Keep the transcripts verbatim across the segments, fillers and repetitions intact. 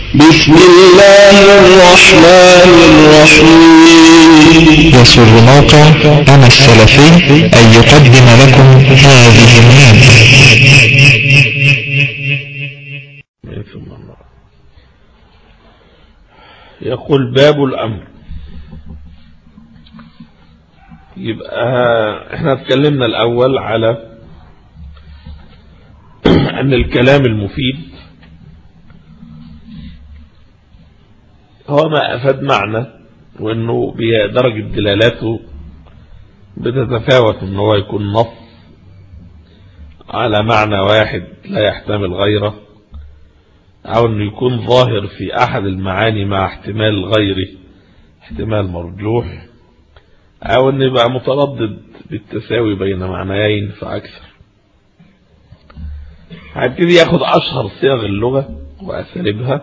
بسم الله الرحمن الرحيم. يسر موقع أنا السلفي أن يقدم لكم هذه المادة. يقول باب الأمر. يبقى احنا اتكلمنا الأول على أن الكلام المفيد هو ما أفاد معنى، وأنه بدرجة دلالاته بتتفاوت، أنه هو يكون نص على معنى واحد لا يحتمل غيره، أو أنه يكون ظاهر في أحد المعاني مع احتمال غيره احتمال مرجوح، أو أنه يبقى متردد بالتساوي بين معنيين فأكثر. هيبتدي ياخد أشهر صيغ اللغة وأساليبها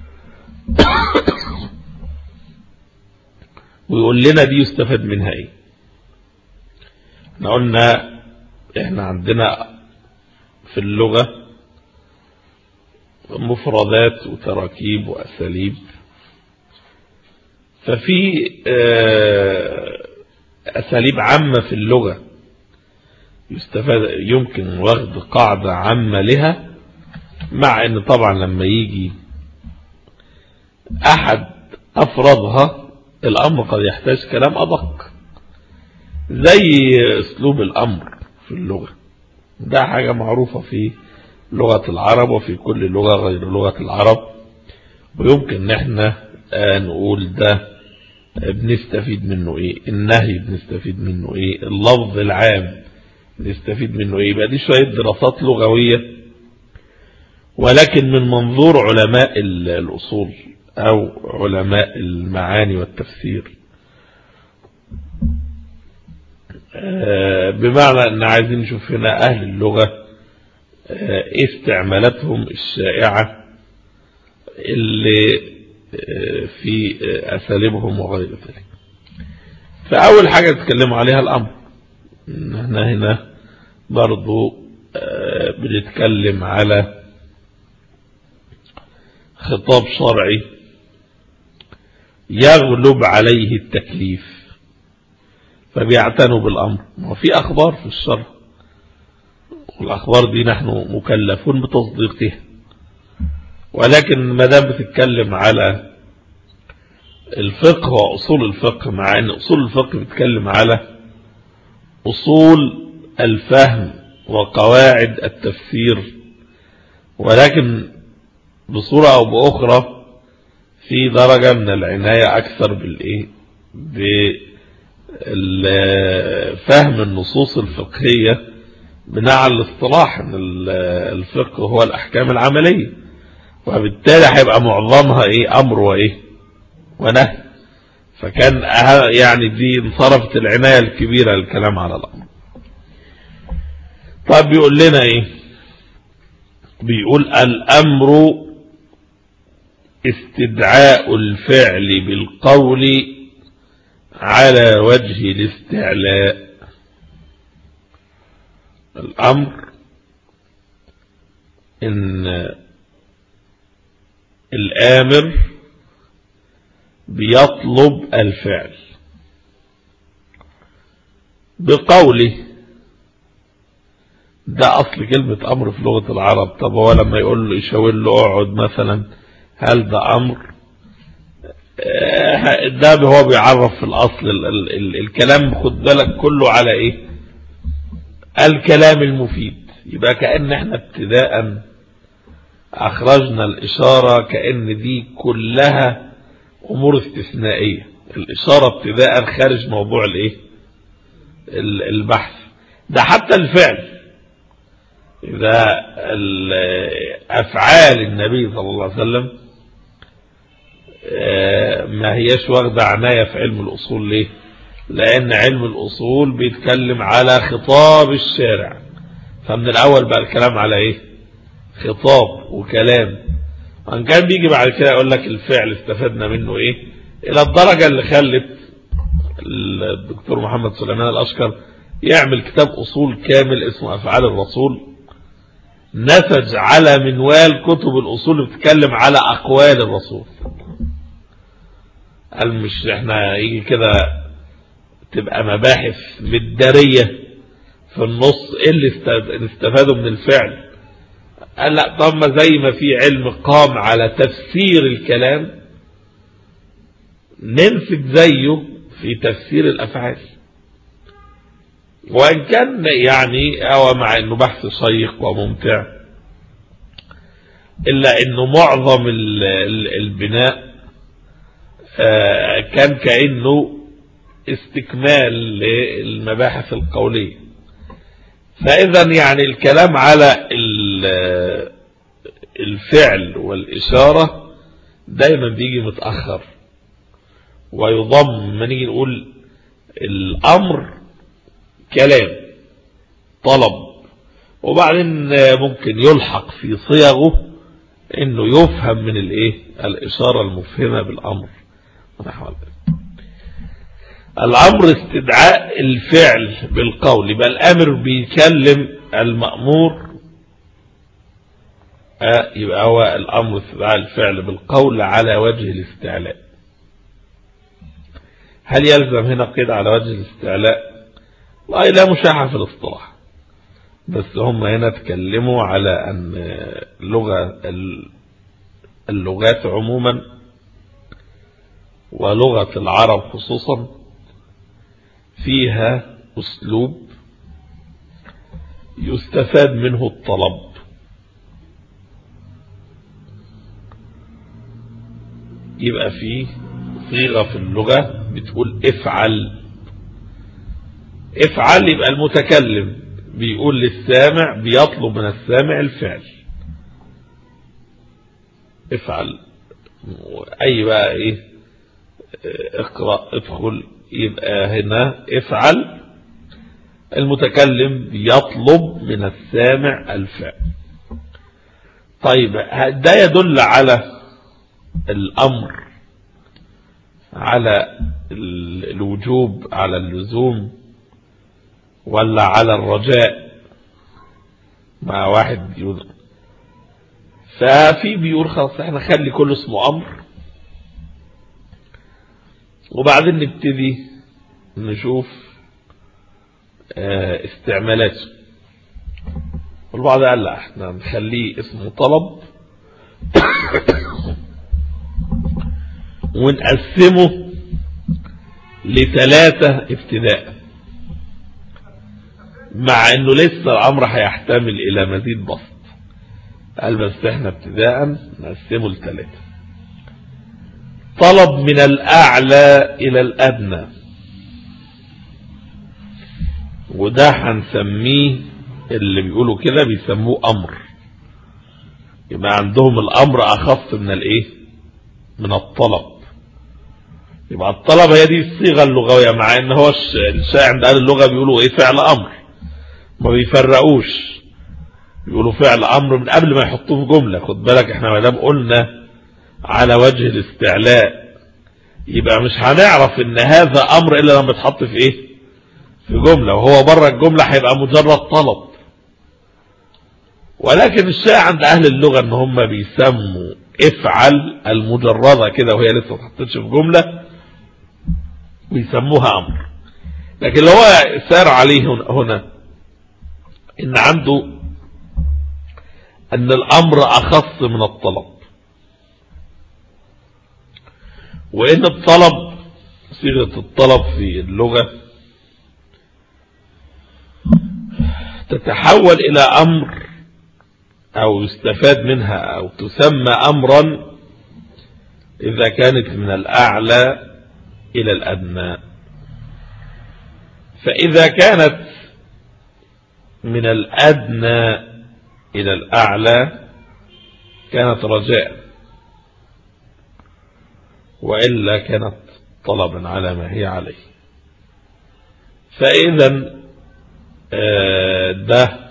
ويقول لنا دي يستفاد منها ايه. احنا قلنا احنا عندنا في اللغة مفردات وتراكيب وأساليب، ففي أساليب عامة في اللغة يستفاد يمكن واخد قاعدة عامة لها، مع ان طبعا لما يجي احد افرادها الامر قد يحتاج كلام ادق، زي اسلوب الامر في اللغة. ده حاجة معروفة في لغة العرب وفي كل لغة غير لغة العرب، ويمكن ان احنا نقول ده بنستفيد منه ايه، النهي بنستفيد منه ايه، اللفظ العام بنستفيد منه ايه. يبقى دي شوية دراسات لغوية، ولكن من منظور علماء الأصول أو علماء المعاني والتفسير، بمعنى أن عايزين نشوف هنا أهل اللغة إيه استعمالاتهم الشائعة اللي في أساليبهم وغير ذلك. فأول حاجة نتكلم عليها الأمر. احنا هنا برضو بنتكلم على خطاب شرعي يغلب عليه التكليف، فبيعتنوا بالأمر. وفي أخبار في الشرع، والأخبار دي نحن مكلفون بتصديقها، ولكن ما دام بتتكلم على الفقه وأصول الفقه، مع أن أصول الفقه بتتكلم على أصول الفهم وقواعد التفسير، ولكن بصورة أو بأخرى في درجة من العناية أكثر بالإيه بفهم النصوص الفقهية بناء على الاصطلاح أن الفقه هو الأحكام العملية، وبالتالي هيبقى معظمها إيه أمر وإيه ونهي. فكان يعني دي انصرفت العناية الكبيرة للكلام على الأمر. طيب بيقول لنا إيه؟ بيقول الأمر استدعاء الفعل بالقول على وجه الاستعلاء. الأمر إن الآمر بيطلب الفعل بقوله. ده أصل كلمة أمر في لغة العرب. طب هو لما يقول له يشاور له اقعد مثلا، هل ده أمر؟ ده هو بيعرف في الأصل ال ال ال الكلام، خد بالك كله على إيه؟ الكلام المفيد. يبقى كأن احنا ابتداء أخرجنا الإشارة كأن دي كلها أمور استثنائية. الإشارة ابتداء خارج موضوع الإيه؟ البحث. ده حتى الفعل، إذا أفعال النبي صلى الله عليه وسلم ما هيش واخدة عناية في علم الأصول. ليه؟ لأن علم الأصول بيتكلم على خطاب الشارع، فمن الأول بقى الكلام على إيه؟ خطاب وكلام. وان كان بيجي بعد كده يقول لك الفعل استفدنا منه إيه، إلى الدرجة اللي خلت الدكتور محمد سليمان الأشكر يعمل كتاب أصول كامل اسمه أفعال الرسول، نسج على منوال كتب الأصول بتتكلم على أقوال الرسول. قال مش احنا يجي كده تبقى مباحث مدارية في النص ايه اللي استفادوا من الفعل؟ قال لا، طب ما زي ما في علم قام على تفسير الكلام ننسب زيه في تفسير الأفعال. وإن كان يعني هو مع انه بحث شيق وممتع إلا انه معظم البناء كان كأنه استكمال للمباحث القولية. فإذا يعني الكلام على الفعل والإشارة دايما بيجي متأخر، ويضم ما نيجي نقول الأمر كلام طلب، وبعدين ممكن يلحق في صيغه انه يفهم من الايه الإشارة المفهمة بالأمر ونحو ذلك. الأمر استدعاء الفعل بالقول، يبقى الأمر بيكلم المأمور، آه يبقى هو الأمر استدعاء الفعل بالقول على وجه الاستعلاء. هل يلزم هنا قيد على وجه الاستعلاء؟ لا، لا مشاحة في الاصطلاح، بس هم هنا تكلموا على أن لغة اللغات عموما ولغة العرب خصوصا فيها أسلوب يستفاد منه الطلب. يبقى فيه صيغة في اللغة بتقول افعل افعل، يبقى المتكلم بيقول للسامع، بيطلب من السامع الفعل افعل. اي بقى ايه، اقرأ، ادخل، يبقى هنا افعل، المتكلم بيطلب من السامع الفعل. طيب ده يدل على الأمر، على الوجوب، على اللزوم، ولا على الرجاء؟ مع واحد بيقول، ففي بيقول خلاص احنا خلي كل اسمه أمر وبعدين نبتدي نشوف استعمالاته. والبعض قال لا، احنا نخليه اسمه طلب ونقسمه لثلاثة ابتداء، مع انه لسه الامر هيحتمل الى مزيد بسط. قال بس احنا ابتداء نقسمه لثلاثة: طلب من الاعلى الى الادنى، وده هنسميه اللي بيقولوا كده بيسموه امر. يبقى عندهم الامر اخف من الايه، من الطلب. يبقى الطلب هي دي الصيغه اللغويه، مع ان هو الشائع عند اهل اللغه بيقولوا ايه، فعل امر، ما بيفرقوش، بيقولوا فعل امر من قبل ما يحطوه في جمله. خد بالك احنا ما دام قلنا على وجه الاستعلاء يبقى مش هنعرف ان هذا امر الا لما يتحط في ايه، في جمله، وهو بره الجمله هيبقى مجرد طلب. ولكن الشائع عند اهل اللغه ان هم بيسموا افعل المجرده كده وهي لسه ما اتحطتش في جمله بيسموها امر. لكن اللي هو سار عليه هنا ان عنده ان الامر اخص من الطلب، وان الطلب صيغه الطلب في اللغه تتحول الى امر او يستفاد منها او تسمى امرا اذا كانت من الاعلى الى الادنى. فاذا كانت من الادنى الى الاعلى كانت رجاء، والا كانت طلبا على ما هي عليه. فاذا ده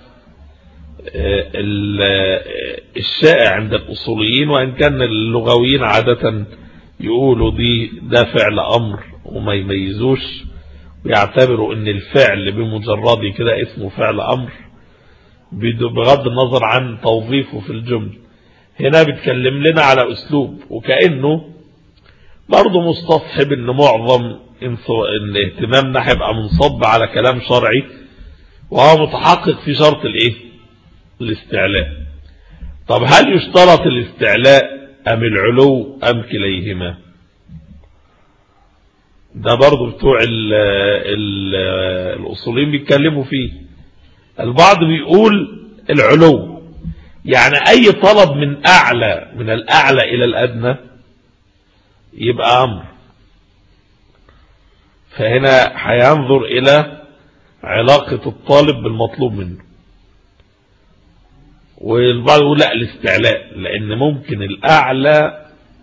الشائع عند الأصوليين، وإن كان اللغويين عادة يقولوا دي ده فعل أمر وما يميزوش ويعتبروا ان الفعل بمجرد كده اسمه فعل أمر. بغض النظر عن توظيفه في الجملة. هنا بيتكلم لنا على أسلوب، وكأنه برضه مستصحب ان معظم ان اهتمامنا هيبقى منصب على كلام شرعي، وهو متحقق في شرط الايه؟ الاستعلاء. طب هل يشترط الاستعلاء ام العلو ام كليهما؟ ده برضه بتوع ال ال الاصوليين بيتكلموا فيه. البعض بيقول العلو، يعني اي طلب من اعلى من الاعلى الى الادنى يبقى امر، فهنا هينظر الى علاقة الطالب بالمطلوب منه. والبعض يقول لا الاستعلاء، لان ممكن الاعلى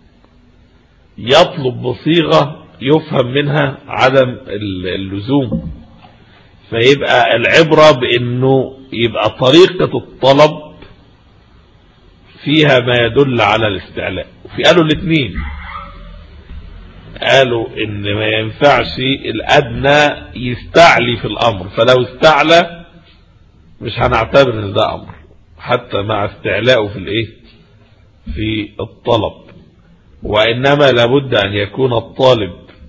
يطلب بصيغة يفهم منها عدم اللزوم، فيبقى العبرة بانه يبقى طريقة الطلب فيها ما يدل على الاستعلاء. وفي قالوا الاثنين، قالوا ان ما ينفعش الادنى يستعلي في الامر، فلو استعلى مش هنعتبر ان ده امر حتى مع استعلاءه في الايه؟ في الطلب. وانما لابد ان يكون الطالب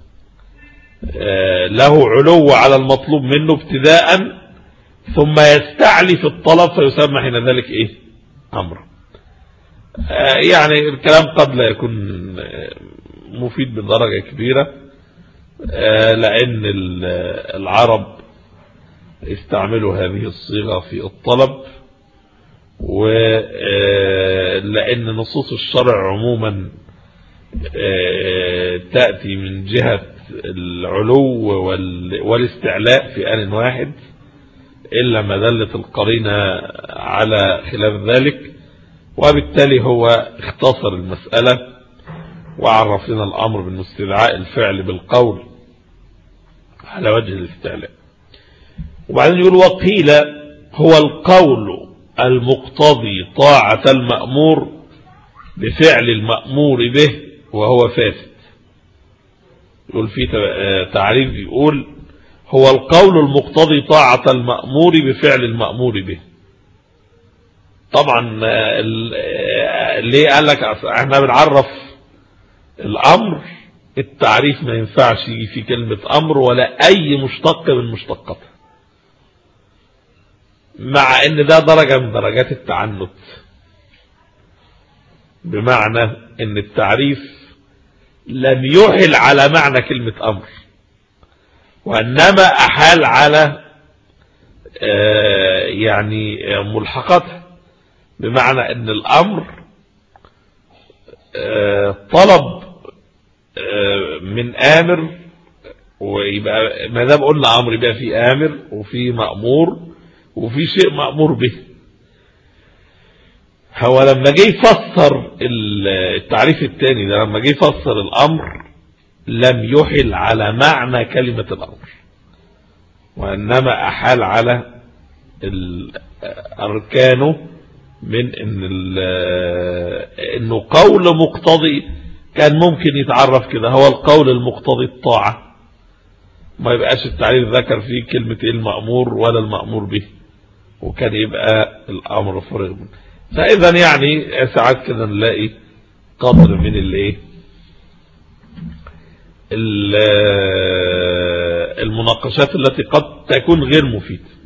له علو على المطلوب منه ابتداء، ثم يستعلي في الطلب فيسمى حين ذلك ايه؟ امر. يعني الكلام قد لا يكون مفيد بدرجة كبيرة، لأن العرب استعملوا هذه الصيغة في الطلب، ولأن نصوص الشرع عموما تأتي من جهة العلو والاستعلاء في آن واحد، إلا ما دلت القرينة على خلاف ذلك، وبالتالي هو اختصر المسألة وعرف لنا الأمر بأنه استدعاء الفعل بالقول على وجه الاستعلاء. وبعدين يقول وقيل هو القول المقتضي طاعة المأمور بفعل المأمور به وهو فاسد. يقول في تعريف، يقول هو القول المقتضي طاعة المأمور بفعل المأمور به. طبعا ليه قال لك احنا بنعرف الامر، التعريف ما ينفعش يجي في كلمة امر ولا اي مشتق من مشتقاتها، مع ان ده درجة من درجات التعنت، بمعنى ان التعريف لم يحل على معنى كلمة امر، وانما احال على يعني ملحقاتها، بمعنى ان الامر طلب من امر، ويبقى ما دام قلنا امر يبقى في امر وفي مأمور وفي شيء مأمور به. هو لما جه يفسر التعريف الثاني ده، لما جه يفسر الامر لم يحل على معنى كلمة الامر، وانما احال على اركانه، من ان انه قول مقتضي كان ممكن يتعرف كده، هو القول المقتضي الطاعة، ما يبقاش التعريف ذكر فيه كلمة ايه المأمور ولا المأمور به، وكان يبقى الامر فرغ منه. فاذا يعني ساعات كده نلاقي قدر من الايه المناقشات التي قد تكون غير مفيدة.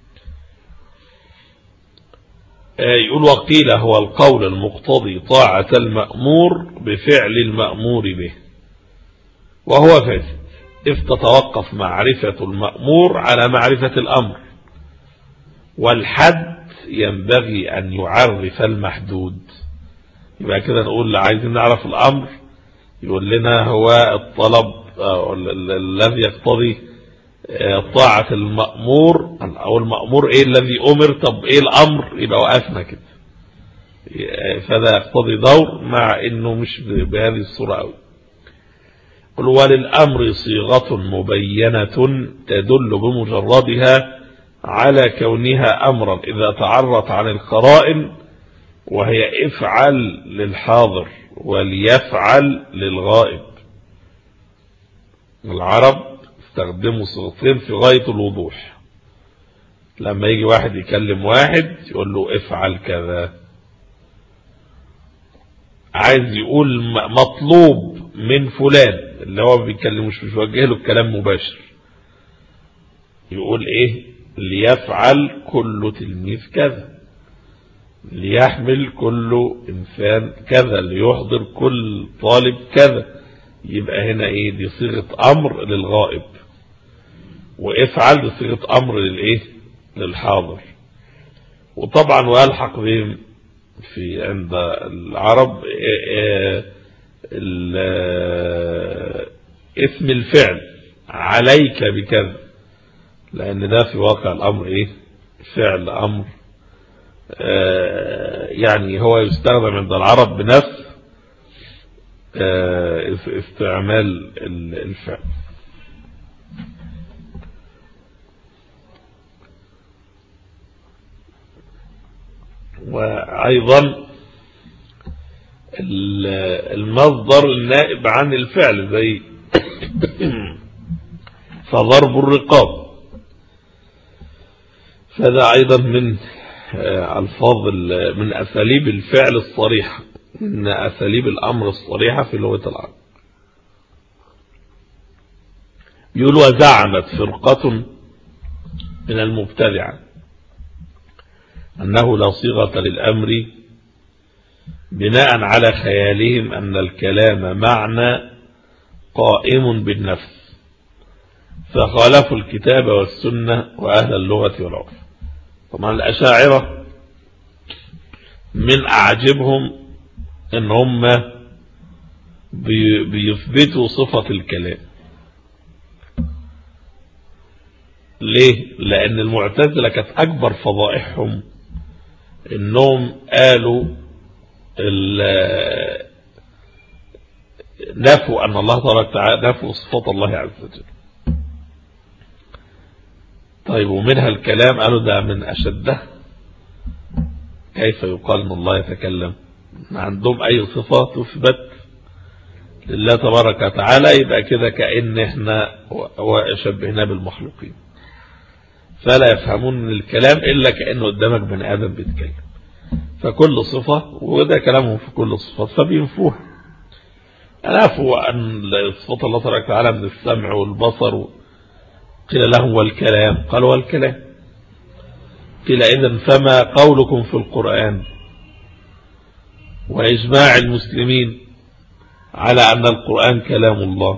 يقول وقيل هو القول المقتضي طاعة المأمور بفعل المأمور به وهو فاسد، إذ تتوقف معرفة المأمور على معرفة الأمر، والحد ينبغي أن يعرف المحدود. يبقى كده نقول عايزين نعرف الأمر، يقول لنا هو الطلب الذي يقتضي طاعة المأمور، أو المأمور ايه الذي أمر، طب ايه الأمر، يبقى وقفنا كده. فده يقتضي دور، مع انه مش بهذه الصورة قوي. قل وللأمر صيغة مبينة تدل بمجردها على كونها أمرا إذا تعرت عن القرائن، وهي افعل للحاضر وليفعل للغائب. العرب استخدموا صيغتين في غاية الوضوح، لما يجي واحد يكلم واحد يقول له افعل كذا، عايز يقول مطلوب من فلان اللي هو بيكلمش، مش وجه له الكلام مباشر، يقول ايه؟ ليفعل كل تلميذ كذا، ليحمل كل انسان كذا، ليحضر كل طالب كذا. يبقى هنا ايه؟ دي صيغة امر للغائب، وافعل دي صيغة امر للايه؟ للحاضر. وطبعا ويلحق بهم في عند العرب اسم الفعل عليك بكذا، لان ده في واقع الامر ايه؟ فعل امر، يعني هو يستخدم عند العرب بنفس استعمال الفعل. وأيضا المصدر النائب عن الفعل زي فضرب الرقاب، فهذا أيضا من الفاظ من أساليب الفعل الصريحة، من أساليب الأمر الصريحة في لغة العرب. يقول وزعمت فرقة من المبتدعة أنه لا صيغة للأمر بناء على خيالهم أن الكلام معنى قائم بالنفس، فخالفوا الكتاب والسنة وأهل اللغة والعرف. طبعا الأشاعرة من أعجبهم أن هم بيثبتوا صفة الكلام. ليه؟ لأن المعتزلة كانت أكبر فضائحهم انهم قالوا نفوا ان الله تبارك وتعالى، نفوا صفات الله عز وجل. طيب ومنها الكلام، قالوا ده من اشده، كيف يقال ان الله يتكلم؟ ما عندهم اي صفة تثبت لله تبارك وتعالى، يبقى كده كأن احنا وشبهنا بالمخلوقين، فلا يفهمون من الكلام إلا كأنه قدامك بني آدم بيتكلم. فكل صفة، وده كلامهم في كل صفات، فبينفوها. نفوا أن صفات الله تبارك وتعالى من السمع والبصر، قيل لهم والكلام، قالوا والكلام. قيل إذن فما قولكم في القرآن وإجماع المسلمين على أن القرآن كلام الله؟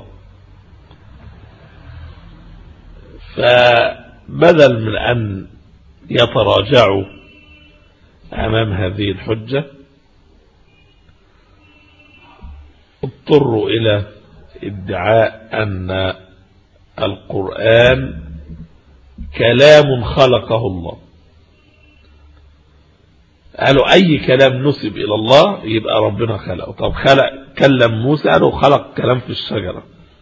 فبدل من أن يتراجعوا أمام هذه الحجة اضطروا إلى ادعاء أن القرآن كلام خلقه الله. قالوا أي كلام نسب إلى الله يبقى ربنا خلقه. طب خلق كلم موسى، قالوا خلق كلام في الشجرة.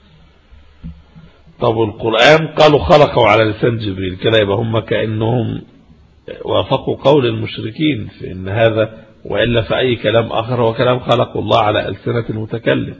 طب القرآن قالوا خلقه على لسان جبريل، كده يبقى هم كأنهم وافقوا قول المشركين في ان هذا، وإلا فأي كلام آخر هو كلام خلق الله على ألسنة المتكلم.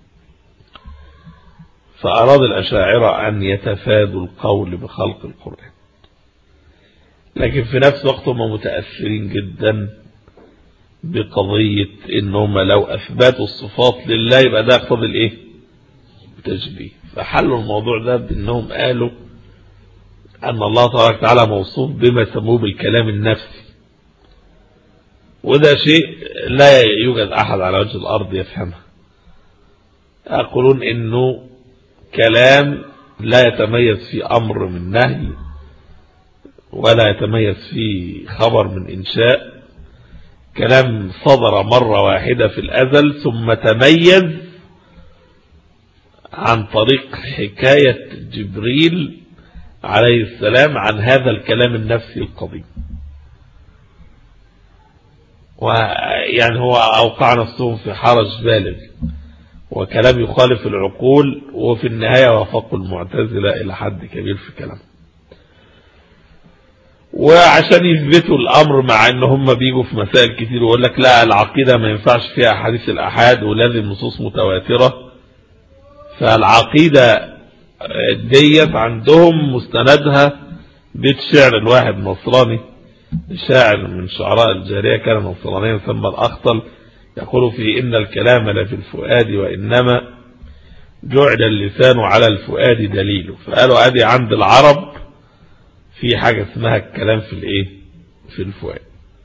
فأراد الأشاعرة أن يتفادوا القول بخلق القرآن، لكن في نفس الوقت هم متأثرين جدا بقضية انهم لو أثبتوا الصفات لله يبقى ده يقتضي الايه؟ تشبيه. فحلوا الموضوع ده بانهم قالوا أن الله تبارك وتعالى موصوف بما يسموه بالكلام النفسي، وده شيء لا يوجد أحد على وجه الأرض يفهمه. يقولون إنه كلام لا يتميز في أمر من نهي، ولا يتميز في خبر من إنشاء، كلام صدر مرة واحدة في الأزل ثم تميز عن طريق حكاية جبريل عليه السلام عن هذا الكلام النفسي القديم. ويعني هو أوقع نفسهم في حرج بالغ، وكلام يخالف العقول، وفي النهاية وافقوا المعتزلة إلى حد كبير في كلام. وعشان يثبتوا الأمر، مع ان هم بيجوا في مسائل كتير ويقول لك لا العقيدة ما ينفعش فيها أحاديث الأحاد ولازم نصوص متواترة، فالعقيدة ديت عندهم مستندها بيت شعر الواحد نصراني شاعر من شعراء الجارية كان نصرانيا ثم الأخطل يقول فيه إن الكلام لفي الفؤاد وإنما جعل اللسان على الفؤاد دليله. فقالوا أدي عند العرب في حاجة اسمها الكلام في الإيه في الفؤاد.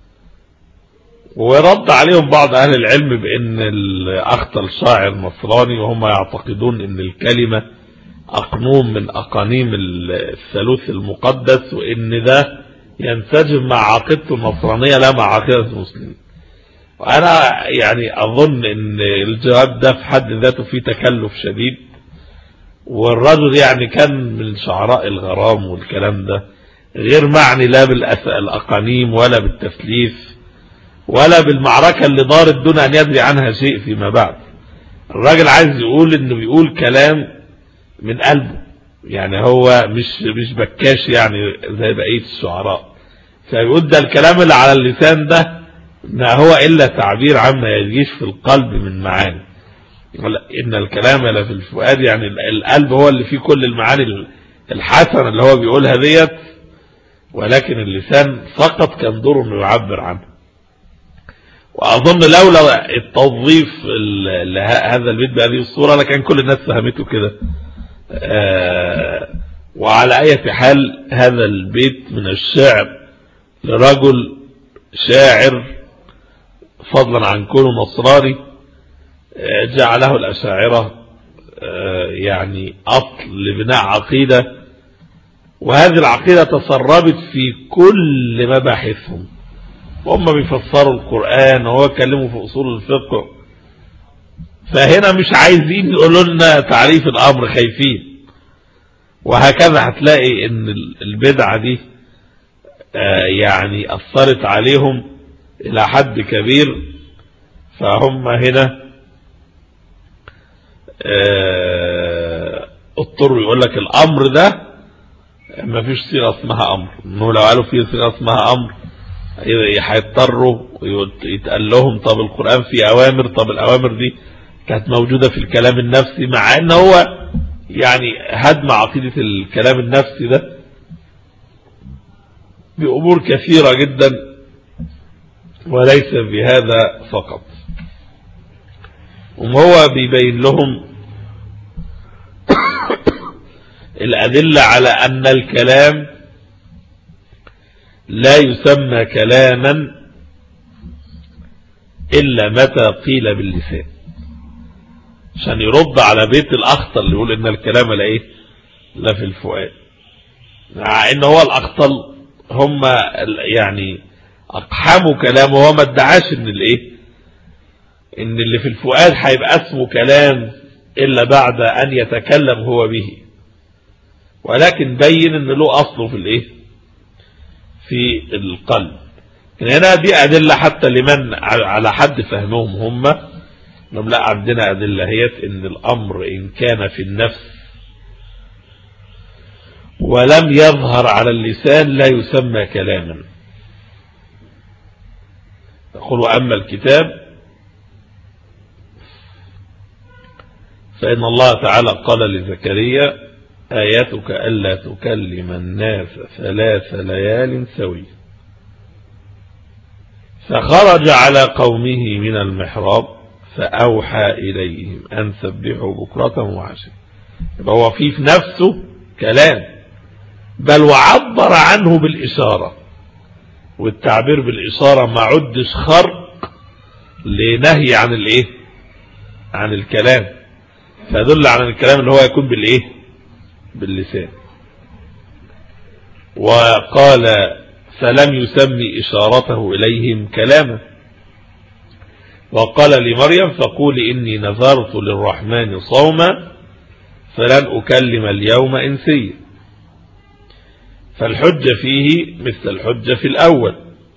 ورد عليهم بعض أهل العلم بأن الأخطل شاعر نصراني وهم يعتقدون أن الكلمة أقنوم من أقانيم الثالوث المقدس وأن ده ينسجم مع عقيدته النصرانية لا مع عقيدة المسلمين. وأنا يعني أظن أن الجواب ده في حد ذاته فيه تكلف شديد، والرجل يعني كان من شعراء الغرام والكلام ده غير معني لا بالأقانيم ولا بالتثليث ولا بالمعركة اللي دارت دون أن يدري عنها شيء فيما بعد. الراجل عايز يقول إنه بيقول كلام من قلبه، يعني هو مش مش بكاش يعني زي بقية الشعراء. فيقول ده الكلام اللي على اللسان ده ما هو إلا تعبير عما يجيش في القلب من معاني. إن الكلام لا في الفؤاد، يعني القلب هو اللي فيه كل المعاني الحسنة اللي هو بيقولها ديت، ولكن اللسان فقط كان دوره إنه يعبر عنه. وأظن لولا التوظيف هذا البيت بهذه الصورة لكان كل الناس فهمته كده. وعلى أي حال هذا البيت من الشعر لرجل شاعر فضلا عن كونه نصراني جعله الأشاعرة يعني أصل لبناء عقيدة، وهذه العقيدة تسربت في كل مباحثهم. وهم بيفسروا القرآن وهو يكلموا في أصول الفقه، فهنا مش عايزين يقولوا لنا تعريف الأمر، خايفين. وهكذا هتلاقي ان البدعة دي يعني أثرت عليهم إلى حد كبير، فهم هنا اضطروا يقول لك الأمر ده ما فيش صيغة اسمها أمر، انه لو قالوا فيه صيغة اسمها أمر هيضطروا يتقال لهم طب القرآن فيه أوامر، طب الأوامر دي كانت موجودة في الكلام النفسي، مع ان هو يعني هدم عقيدة الكلام النفسي ده بأمور كثيرة جدا وليس بهذا فقط. وهو بيبين لهم الأدلة على أن الكلام لا يسمى كلاما إلا متى قيل باللسان، عشان يرد على بيت الأخطل اللي يقول إن الكلام لا إيه لا في الفؤاد، مع إن هو الأخطل هم يعني أقحموا كلامه، وهو ما ادعاش إن الإيه إن اللي في الفؤاد هيبقى اسمه كلام إلا بعد أن يتكلم هو به، ولكن بين إن له أصله في الإيه في القلب. هنا دي أدلة حتى لمن على حد فهمهم هم، انهم لا عندنا أدلة هي إن الأمر إن كان في النفس ولم يظهر على اللسان لا يسمى كلاما. يقول أما الكتاب فإن الله تعالى قال لزكريا آياتك ألا تكلم الناس ثلاث ليال سوية، فخرج على قومه من المحراب فأوحى إليهم أن سبحوا بكرة وعشيا. يبقى هو فيه في نفسه كلام، بل وعبر عنه بالإشارة، والتعبير بالإشارة ما عدش خرق لنهي عن الإيه عن الكلام، فدل على الكلام اللي هو يكون بالإيه باللسان. وقال فلم يسمي إشارته إليهم كلاما. وقال لمريم فقولي إني نذرت للرحمن صوما فلن أكلم اليوم إنسيا. فالحجة فيه مثل الحجة في الأول.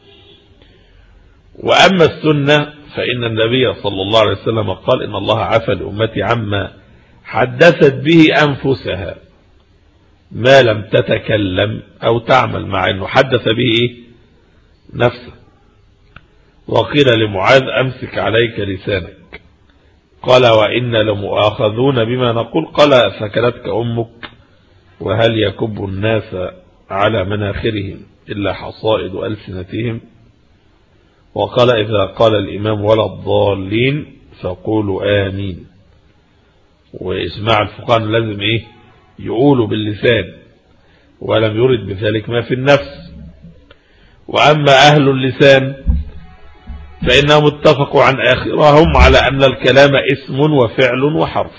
وأما السنة فإن النبي صلى الله عليه وسلم قال إن الله عفى لأمتي عما حدثت به أنفسها ما لم تتكلم أو تعمل، مع أنه حدث به إيه نفسه. وقيل لمعاذ أمسك عليك لسانك، قال وإن لمؤاخذون بما نقول، قال فكلتك أمك وهل يكب الناس على مناخرهم إلا حصائد ألسنتهم. وقال إذا قال الإمام ولا الضالين فقولوا آمين. وإجماع الفقهاء لازم إيه يقولوا باللسان، ولم يرد بذلك ما في النفس. وأما أهل اللسان فإنهم اتفقوا عن آخرهم على أن الكلام اسم وفعل وحرف.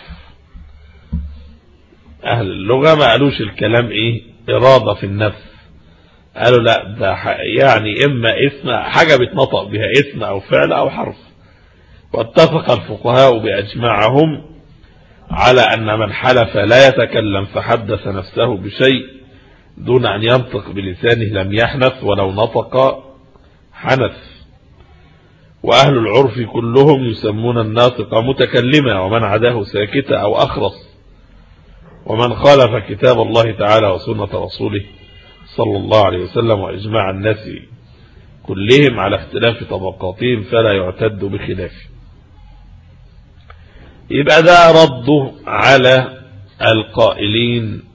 أهل اللغة ما قالوش الكلام إيه إرادة في النفس، قالوا لا ده يعني إما اسم حاجة بيتنطق بها اسم أو فعل أو حرف. واتفق الفقهاء بأجماعهم على أن من حلف لا يتكلم فحدث نفسه بشيء دون أن ينطق بلسانه لم يحنث ولو نطق حنث. وأهل العرف كلهم يسمون الناطق متكلما ومن عداه ساكتا أو أخرس. ومن خالف كتاب الله تعالى وسنة رسوله صلى الله عليه وسلم وإجماع الناس كلهم على اختلاف طبقاتهم فلا يعتد بخلافه. يبقى ده رده على القائلين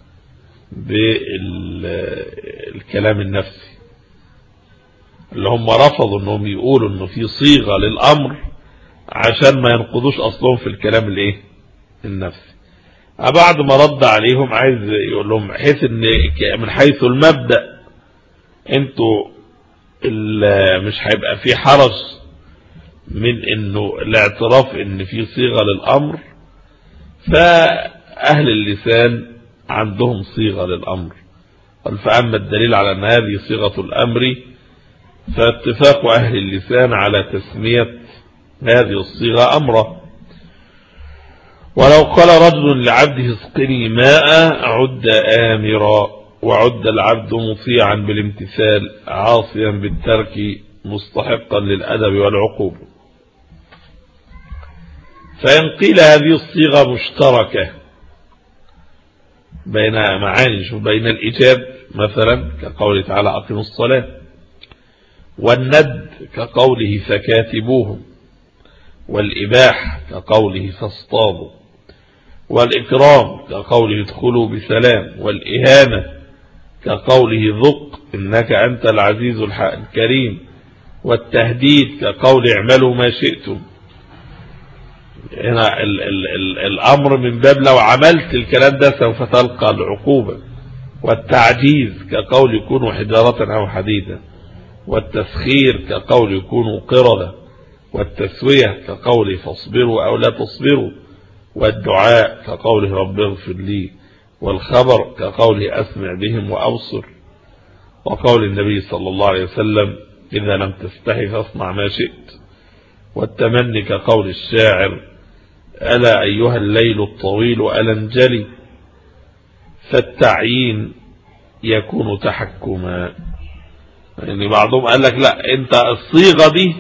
بالكلام النفسي اللي هم رفضوا انهم يقولوا انه في صيغة للامر عشان ما ينقضوش اصلهم في الكلام الايه النفسي. بعد ما رد عليهم عايز يقول لهم حيث ان من حيث المبدأ انتوا مش هيبقى في حرج من انه الاعتراف ان في صيغة للامر، فاهل اللسان عندهم صيغة للامر. قال فاما الدليل على ان هذه صيغة الامر فاتفاق اهل اللسان على تسمية هذه الصيغة امرا. ولو قال رجل لعبده اسقني ماء عد آمرا، وعد العبد مطيعا بالامتثال عاصيا بالترك مستحقا للأدب والعقوبة. فإن قيل هذه الصيغة مشتركة بين معاني بين الإيجاب مثلا كقوله تعالى أقيموا الصلاة، والند كقوله فكاتبوهم، والإباح كقوله فاصطادوا، والإكرام كقوله ادخلوا بسلام، والإهانة كقوله ذق إنك أنت العزيز الكريم، والتهديد كقول اعملوا ما شئتم. هنا ال ال ال الأمر من باب لو عملت الكلام ده سوف تلقى العقوبة. والتعجيز كقول يكونوا حجارة أو حديدا، والتسخير كقول يكونوا قردة، والتسوية كقوله فاصبروا أو لا تصبروا، والدعاء كقوله رب اغفر لي، والخبر كقوله أسمع بهم وأبصر، وقول النبي صلى الله عليه وسلم إذا لم تستحي فاصنع ما شئت، والتمني كقول الشاعر ألا أيها الليل الطويل ألا انجلي. فالتعيين يكون تحكما. يعني بعضهم قال لك لا انت الصيغة دي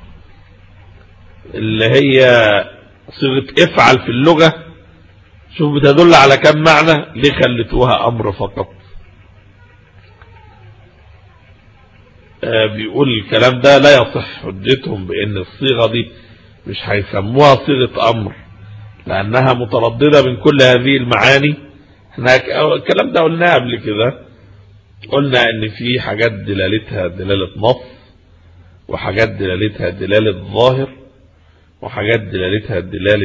اللي هي صيغة افعل في اللغة شوف بتدل على كم معنى، ليه خلتوها امر فقط؟ آه بيقول الكلام ده لا يصح حجتهم بان الصيغة دي مش هيسموها صيغة امر لانها مترددة من كل هذه المعاني. احنا الكلام ده قلناه قبل كده، قلنا ان في حاجات دلالتها دلالة نص، وحاجات دلالتها دلالة ظاهر، وحاجات دلالتها دلالة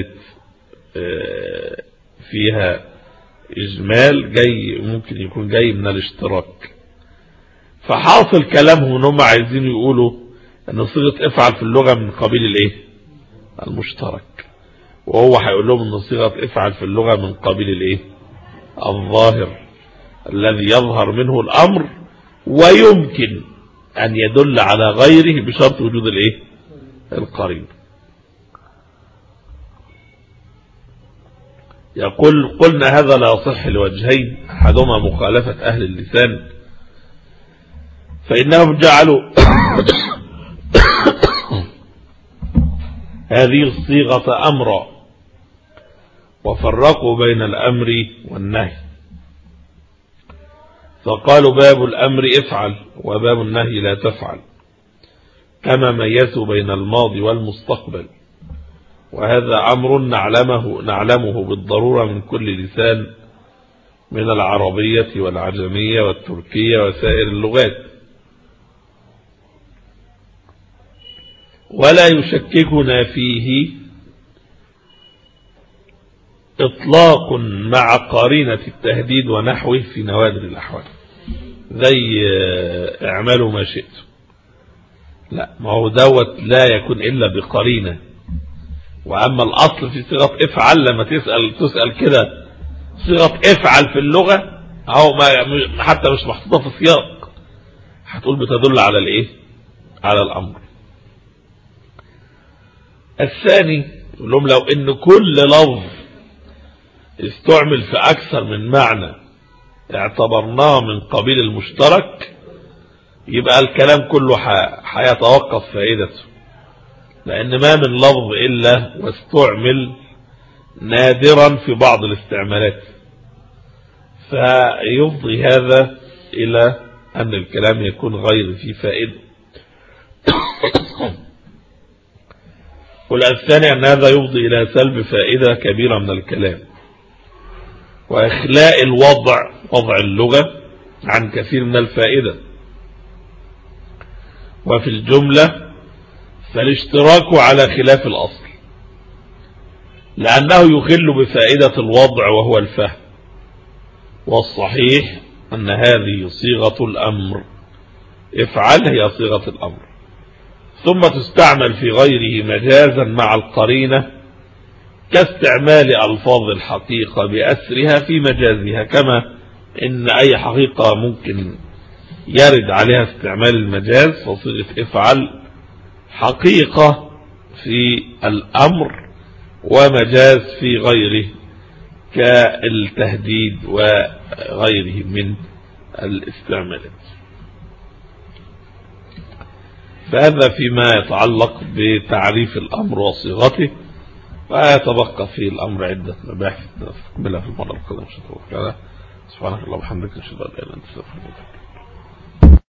فيها اجمال جاي ممكن يكون جاي من الاشتراك. فحاصل كلامهم ان هم عايزين يقولوا ان صيغة افعل في اللغة من قبيل الايه المشترك، وهو هيقول لهم ان صيغة افعل في اللغة من قبيل الايه الظاهر الذي يظهر منه الامر ويمكن ان يدل على غيره بشرط وجود الايه القرين. يقول قلنا هذا لا يصح لوجهين، احدهما مخالفة اهل اللسان فانهم جعلوا هذه الصيغة امرا وفرقوا بين الامر والنهي، فقالوا باب الامر افعل وباب النهي لا تفعل، كما ميزوا بين الماضي والمستقبل. وهذا امر نعلمه نعلمه بالضرورة من كل لسان من العربية والعجمية والتركية وسائر اللغات. ولا يشككنا فيه إطلاق مع قرينة التهديد ونحوه في نوادر الأحوال، زي اعملوا ما شئتم. لا، ما هو دوت لا يكون إلا بقرينة. وأما الأصل في صيغة افعل، لما تسأل تسأل كده صيغة افعل في اللغة أو ما حتى مش محطوطة في السياق، هتقول بتدل على الإيه؟ على الأمر. الثاني يقول لهم لو إن كل لفظ استعمل في أكثر من معنى اعتبرناه من قبيل المشترك، يبقى الكلام كله حيتوقف فائدته، لأن ما من لفظ إلا واستعمل نادرا في بعض الاستعمالات، فيفضي هذا إلى أن الكلام يكون غير فيه فائدة. والثاني أن هذا يفضي إلى سلب فائدة كبيرة من الكلام وإخلاء الوضع وضع اللغة عن كثير من الفائدة. وفي الجملة فالاشتراك على خلاف الأصل، لأنه يخل بفائدة الوضع وهو الفهم. والصحيح أن هذه صيغة الأمر، افعل هي صيغة الأمر، ثم تستعمل في غيره مجازا مع القرينة كاستعمال ألفاظ الحقيقة بأسرها في مجازها، كما إن أي حقيقة ممكن يرد عليها استعمال المجاز، فصيغة افعل حقيقة في الأمر ومجاز في غيره كالتهديد وغيره من الاستعمالات. فهذا فيما يتعلق بتعريف الأمر وصيغته، ويتبقى في الأمر عدة مباحث نستكملها في المرة القادمة. سبحانك اللهم وبحمدك، نشهد أن لا إله إلا أنت، نستغفرك.